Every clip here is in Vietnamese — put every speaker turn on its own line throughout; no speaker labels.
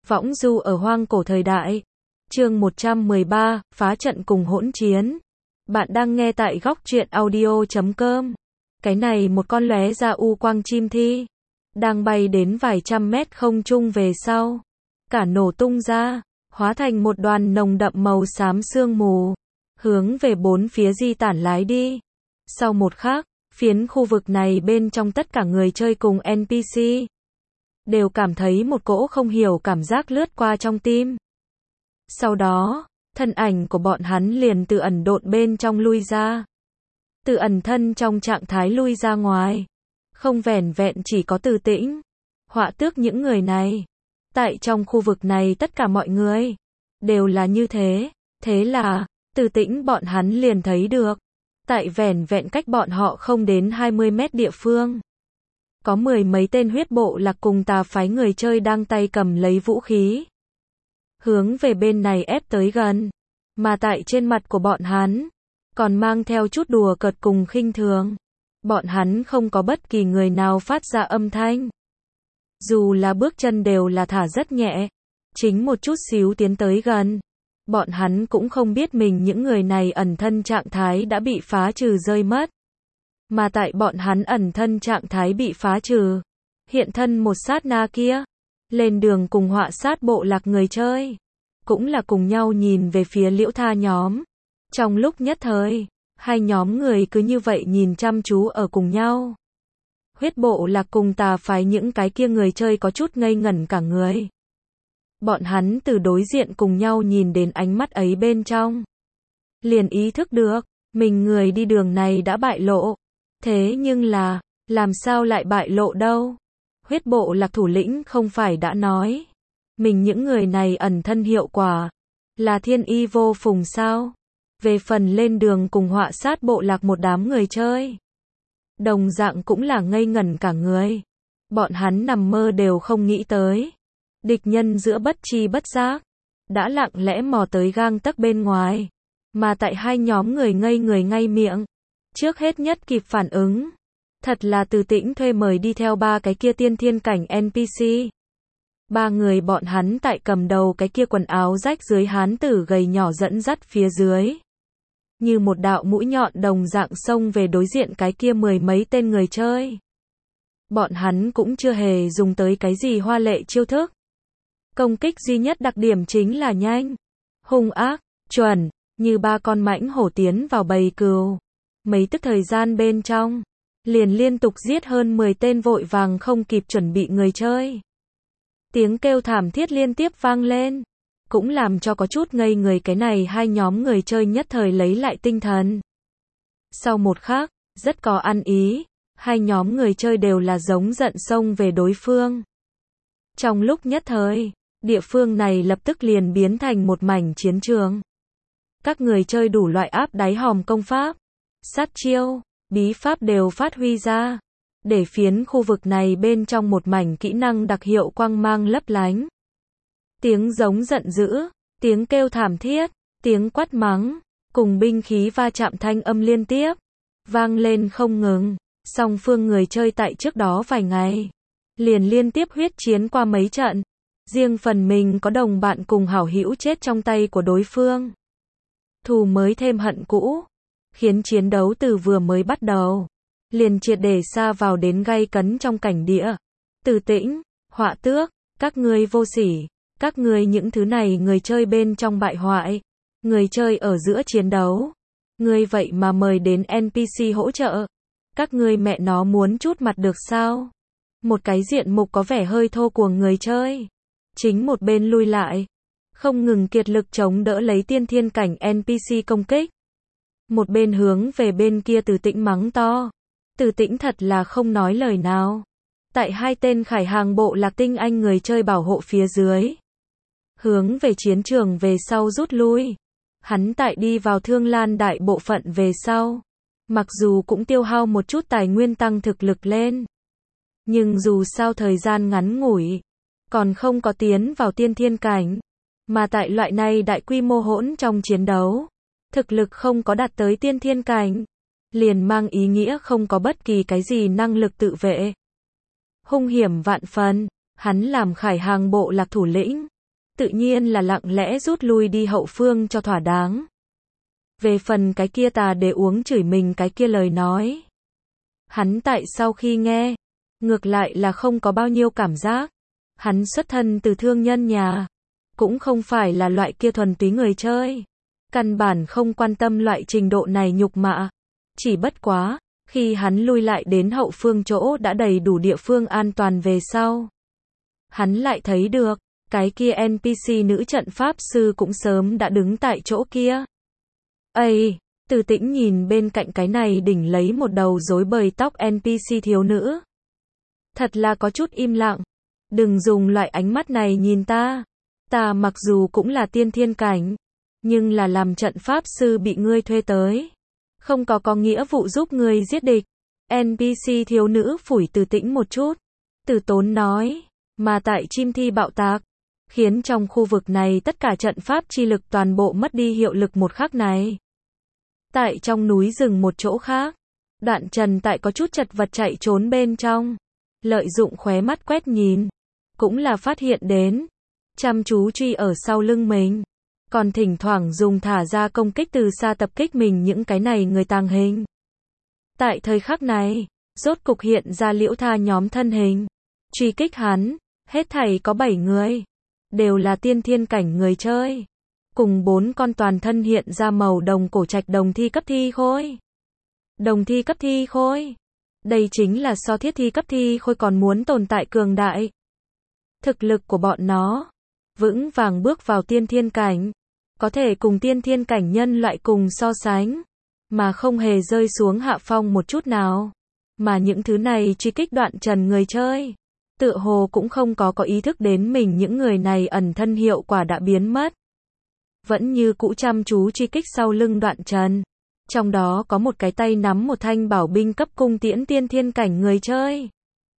Võng du ở hoang cổ thời đại. Chương 113, phá trận cùng hỗn chiến. Bạn đang nghe tại góc truyện audio.com. Cái này một con lóe ra u quang chim thi, đang bay đến vài trăm mét không trung về sau, cả nổ tung ra, hóa thành một đoàn nồng đậm màu xám sương mù, hướng về bốn phía di tản lái đi. Sau một khắc, phiến khu vực này bên trong tất cả người chơi cùng NPC đều cảm thấy một cỗ không hiểu cảm giác lướt qua trong tim. Sau đó, thân ảnh của bọn hắn liền từ ẩn độn bên trong lui ra. Từ ẩn thân trong trạng thái lui ra ngoài. Không vẻn vẹn chỉ có Từ Tĩnh, Họa Tước những người này. Tại trong khu vực này tất cả mọi người đều là như thế. Thế là, Từ Tĩnh bọn hắn liền thấy được. Tại vẻn vẹn cách bọn họ không đến 20 mét địa phương, có mười mấy tên huyết bộ lạc cùng tà phái người chơi đang tay cầm lấy vũ khí, hướng về bên này ép tới gần. Mà tại trên mặt của bọn hắn, còn mang theo chút đùa cợt cùng khinh thường. Bọn hắn không có bất kỳ người nào phát ra âm thanh. Dù là bước chân đều là thả rất nhẹ. Chính một chút xíu tiến tới gần. Bọn hắn cũng không biết mình những người này ẩn thân trạng thái đã bị phá trừ rơi mất. Mà tại bọn hắn ẩn thân trạng thái bị phá trừ, hiện thân một sát na kia, lên đường cùng Họa Sát bộ lạc người chơi, cũng là cùng nhau nhìn về phía Liễu Tha nhóm. Trong lúc nhất thời, hai nhóm người cứ như vậy nhìn chăm chú ở cùng nhau. Huyết bộ lạc cùng tà phái những cái kia người chơi có chút ngây ngẩn cả người. Bọn hắn từ đối diện cùng nhau nhìn đến ánh mắt ấy bên trong, liền ý thức được, mình người đi đường này đã bại lộ. Thế nhưng là, làm sao lại bại lộ đâu? Huyết bộ lạc thủ lĩnh không phải đã nói, mình những người này ẩn thân hiệu quả là thiên y vô phùng sao? Về phần lên đường cùng Họa Sát bộ lạc một đám người chơi, đồng dạng cũng là ngây ngẩn cả người. Bọn hắn nằm mơ đều không nghĩ tới, địch nhân giữa bất tri bất giác đã lặng lẽ mò tới gang tấc bên ngoài. Mà tại hai nhóm người ngây ngay miệng, trước hết nhất kịp phản ứng, thật là Từ Tĩnh thuê mời đi theo ba cái kia tiên thiên cảnh NPC. Ba người bọn hắn tại cầm đầu cái kia quần áo rách dưới hán tử gầy nhỏ dẫn dắt phía dưới, như một đạo mũi nhọn đồng dạng xông về đối diện cái kia mười mấy tên người chơi. Bọn hắn cũng chưa hề dùng tới cái gì hoa lệ chiêu thức. Công kích duy nhất đặc điểm chính là nhanh, hung ác, chuẩn, như ba con mãnh hổ tiến vào bầy cừu. Mấy tức thời gian bên trong, liền liên tục giết hơn 10 tên vội vàng không kịp chuẩn bị người chơi. Tiếng kêu thảm thiết liên tiếp vang lên, cũng làm cho có chút ngây người cái này hai nhóm người chơi nhất thời lấy lại tinh thần. Sau một khắc, rất có ăn ý, hai nhóm người chơi đều là giống giận xông về đối phương. Trong lúc nhất thời, địa phương này lập tức liền biến thành một mảnh chiến trường. Các người chơi đủ loại áp đáy hòm công pháp, sát chiêu, bí pháp đều phát huy ra, để phiến khu vực này bên trong một mảnh kỹ năng đặc hiệu quang mang lấp lánh. Tiếng giống giận dữ, tiếng kêu thảm thiết, tiếng quát mắng, cùng binh khí va chạm thanh âm liên tiếp vang lên không ngừng. Song phương người chơi tại trước đó vài ngày liền liên tiếp huyết chiến qua mấy trận, riêng phần mình có đồng bạn cùng hảo hữu chết trong tay của đối phương. Thù mới thêm hận cũ, khiến chiến đấu từ vừa mới bắt đầu liền triệt để sa vào đến gay cấn trong cảnh địa. Từ Tĩnh, Họa Tước, các ngươi vô sỉ, các ngươi những thứ này người chơi bên trong bại hoại, người chơi ở giữa chiến đấu, ngươi vậy mà mời đến NPC hỗ trợ, các ngươi mẹ nó muốn chút mặt được sao? Một cái diện mục có vẻ hơi thô cuồng người chơi, chính một bên lui lại, không ngừng kiệt lực chống đỡ lấy tiên thiên cảnh NPC công kích. Một bên hướng về bên kia Từ Tĩnh mắng to. Từ Tĩnh thật là không nói lời nào. Tại hai tên khải hàng bộ lạc tinh anh người chơi bảo hộ phía dưới, hướng về chiến trường về sau rút lui. Hắn tại đi vào Thương Lan đại bộ phận về sau, mặc dù cũng tiêu hao một chút tài nguyên tăng thực lực lên, nhưng dù sao thời gian ngắn ngủi, còn không có tiến vào tiên thiên cảnh. Mà tại loại này đại quy mô hỗn trong chiến đấu, thực lực không có đạt tới tiên thiên cảnh, liền mang ý nghĩa không có bất kỳ cái gì năng lực tự vệ. Hung hiểm vạn phần, hắn làm khải hàng bộ lạc thủ lĩnh, tự nhiên là lặng lẽ rút lui đi hậu phương cho thỏa đáng. Về phần cái kia tà để uống chửi mình cái kia lời nói, hắn tại sau khi nghe, ngược lại là không có bao nhiêu cảm giác. Hắn xuất thân từ thương nhân nhà, cũng không phải là loại kia thuần túy người chơi, căn bản không quan tâm loại trình độ này nhục mạ. Chỉ bất quá, khi hắn lui lại đến hậu phương chỗ đã đầy đủ địa phương an toàn về sau, hắn lại thấy được, cái kia NPC nữ trận pháp sư cũng sớm đã đứng tại chỗ kia. Ây, Từ Tĩnh nhìn bên cạnh cái này đỉnh lấy một đầu rối bời tóc NPC thiếu nữ. Thật là có chút im lặng. Đừng dùng loại ánh mắt này nhìn ta. Ta mặc dù cũng là tiên thiên cảnh, nhưng là làm trận pháp sư bị ngươi thuê tới. Không có nghĩa vụ giúp ngươi giết địch. NPC thiếu nữ phủi Từ Tĩnh một chút. Từ Tốn nói, mà tại chim thi bạo tạc, khiến trong khu vực này tất cả trận pháp chi lực toàn bộ mất đi hiệu lực một khắc này. Tại trong núi rừng một chỗ khác, Đoạn Trần tại có chút chật vật chạy trốn bên trong, lợi dụng khóe mắt quét nhìn, cũng là phát hiện đến, chăm chú truy ở sau lưng mình, còn thỉnh thoảng dùng thả ra công kích từ xa tập kích mình những cái này người tàng hình. Tại thời khắc này, rốt cục hiện ra Liễu Tha nhóm thân hình, truy kích hắn, hết thảy có 7 người, đều là tiên thiên cảnh người chơi, cùng 4 con toàn thân hiện ra màu đồng cổ trạch đồng thi cấp thi khôi. Đồng thi cấp thi khôi, đây chính là so thiết thi cấp thi khôi còn muốn tồn tại cường đại. Thực lực của bọn nó, vững vàng bước vào tiên thiên cảnh, có thể cùng tiên thiên cảnh nhân loại cùng so sánh, mà không hề rơi xuống hạ phong một chút nào. Mà những thứ này truy kích Đoạn Trần người chơi, tựa hồ cũng không có ý thức đến mình những người này ẩn thân hiệu quả đã biến mất. Vẫn như cũ chăm chú truy kích sau lưng Đoạn Trần. Trong đó có một cái tay nắm một thanh bảo binh cấp cung tiễn tiên thiên cảnh người chơi.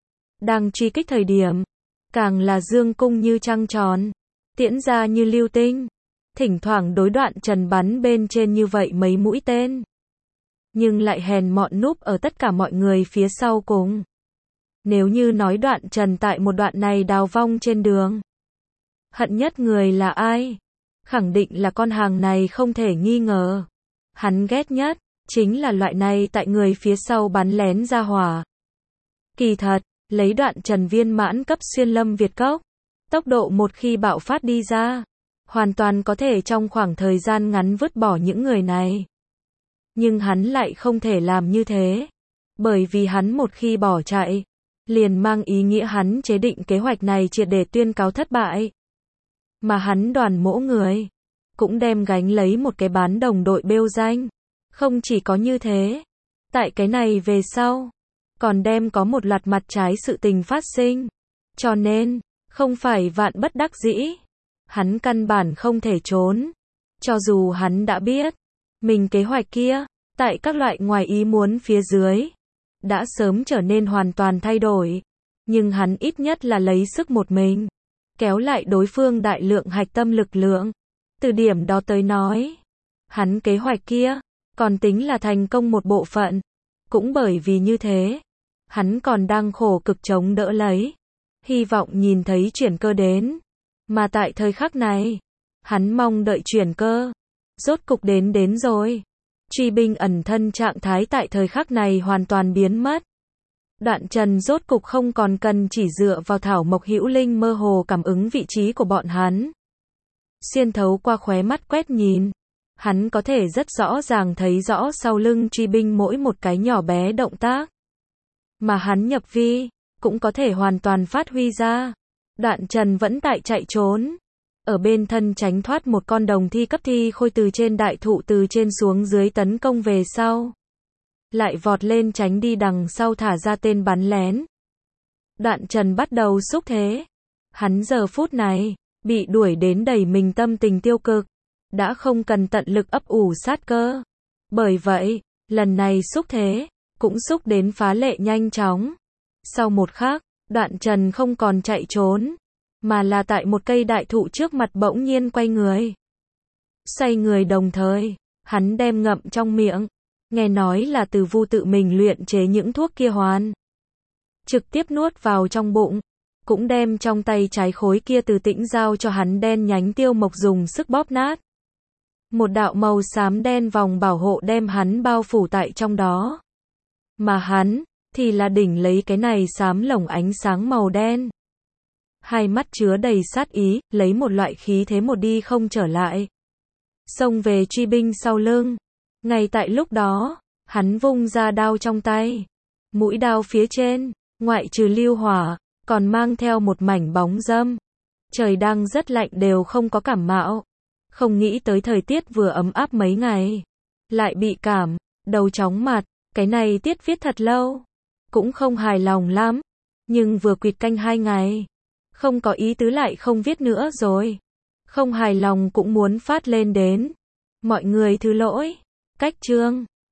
Đang truy kích thời điểm, càng là dương cung như trăng tròn, tiễn ra như lưu tinh, thỉnh thoảng đối Đoạn Trần bắn bên trên như vậy mấy mũi tên. Nhưng lại hèn mọn núp ở tất cả mọi người phía sau cùng. Nếu như nói Đoạn Trần tại một đoạn này đào vong trên đường, hận nhất người là ai? Khẳng định là con hàng này không thể nghi ngờ. Hắn ghét nhất, chính là loại này tại người phía sau bắn lén ra hỏa. Kỳ thật, lấy Đoạn Trần viên mãn cấp xuyên lâm Việt cốc, tốc độ một khi bạo phát đi ra, hoàn toàn có thể trong khoảng thời gian ngắn vứt bỏ những người này. Nhưng hắn lại không thể làm như thế, bởi vì hắn một khi bỏ chạy, liền mang ý nghĩa hắn chế định kế hoạch này triệt để tuyên cáo thất bại. Mà hắn đoàn mỗ người, cũng đem gánh lấy một cái bán đồng đội bêu danh. Không chỉ có như thế, tại cái này về sau, còn đem có một loạt mặt trái sự tình phát sinh. Cho nên, không phải vạn bất đắc dĩ, hắn căn bản không thể trốn. Cho dù hắn đã biết, mình kế hoạch kia, tại các loại ngoài ý muốn phía dưới, đã sớm trở nên hoàn toàn thay đổi. Nhưng hắn ít nhất là lấy sức một mình, kéo lại đối phương đại lượng hạch tâm lực lượng. Từ điểm đó tới nói, hắn kế hoạch kia, còn tính là thành công một bộ phận. Cũng bởi vì như thế, hắn còn đang khổ cực chống đỡ lấy, hy vọng nhìn thấy chuyển cơ đến. Mà tại thời khắc này, hắn mong đợi chuyển cơ, rốt cục đến rồi. Truy binh ẩn thân trạng thái tại thời khắc này hoàn toàn biến mất. Đoạn Trần rốt cục không còn cần chỉ dựa vào thảo mộc hữu linh mơ hồ cảm ứng vị trí của bọn hắn. Xuyên thấu qua khóe mắt quét nhìn, hắn có thể rất rõ ràng thấy rõ sau lưng truy binh mỗi một cái nhỏ bé động tác. Mà hắn nhập vi, cũng có thể hoàn toàn phát huy ra. Đoạn Trần vẫn tại chạy trốn, ở bên thân tránh thoát một con đồng thi cấp thi khôi từ trên đại thụ từ trên xuống dưới tấn công về sau. Lại vọt lên tránh đi đằng sau thả ra tên bắn lén. Đoạn Trần bắt đầu xúc thế. Hắn giờ phút này, bị đuổi đến đầy mình tâm tình tiêu cực, đã không cần tận lực ấp ủ sát cơ. Bởi vậy, lần này xúc thế, cũng xúc đến phá lệ nhanh chóng. Sau một khắc, Đoạn Trần không còn chạy trốn, mà là tại một cây đại thụ trước mặt bỗng nhiên quay người. Xoay người đồng thời, hắn đem ngậm trong miệng, nghe nói là từ Vu tự mình luyện chế những thuốc kia hoàn. Trực tiếp nuốt vào trong bụng, cũng đem trong tay trái khối kia từ tĩnh giao cho hắn đen nhánh tiêu mộc dùng sức bóp nát. Một đạo màu xám đen vòng bảo hộ đem hắn bao phủ tại trong đó. Mà hắn, thì là đỉnh lấy cái này xám lồng ánh sáng màu đen. Hai mắt chứa đầy sát ý, lấy một loại khí thế một đi không trở lại. Xông về truy binh sau lưng. Ngay tại lúc đó, hắn vung ra đao trong tay. Mũi đao phía trên, ngoại trừ lưu hỏa, còn mang theo một mảnh bóng râm. Trời đang rất lạnh đều không có cảm mạo. Không nghĩ tới thời tiết vừa ấm áp mấy ngày. Lại bị cảm, đầu chóng mặt, cái này tiết viết thật lâu. Cũng không hài lòng lắm. Nhưng vừa quỵt canh 2 ngày. Không có ý tứ lại không viết nữa rồi. Không hài lòng cũng muốn phát lên đến. Mọi người thứ lỗi. Cách chương.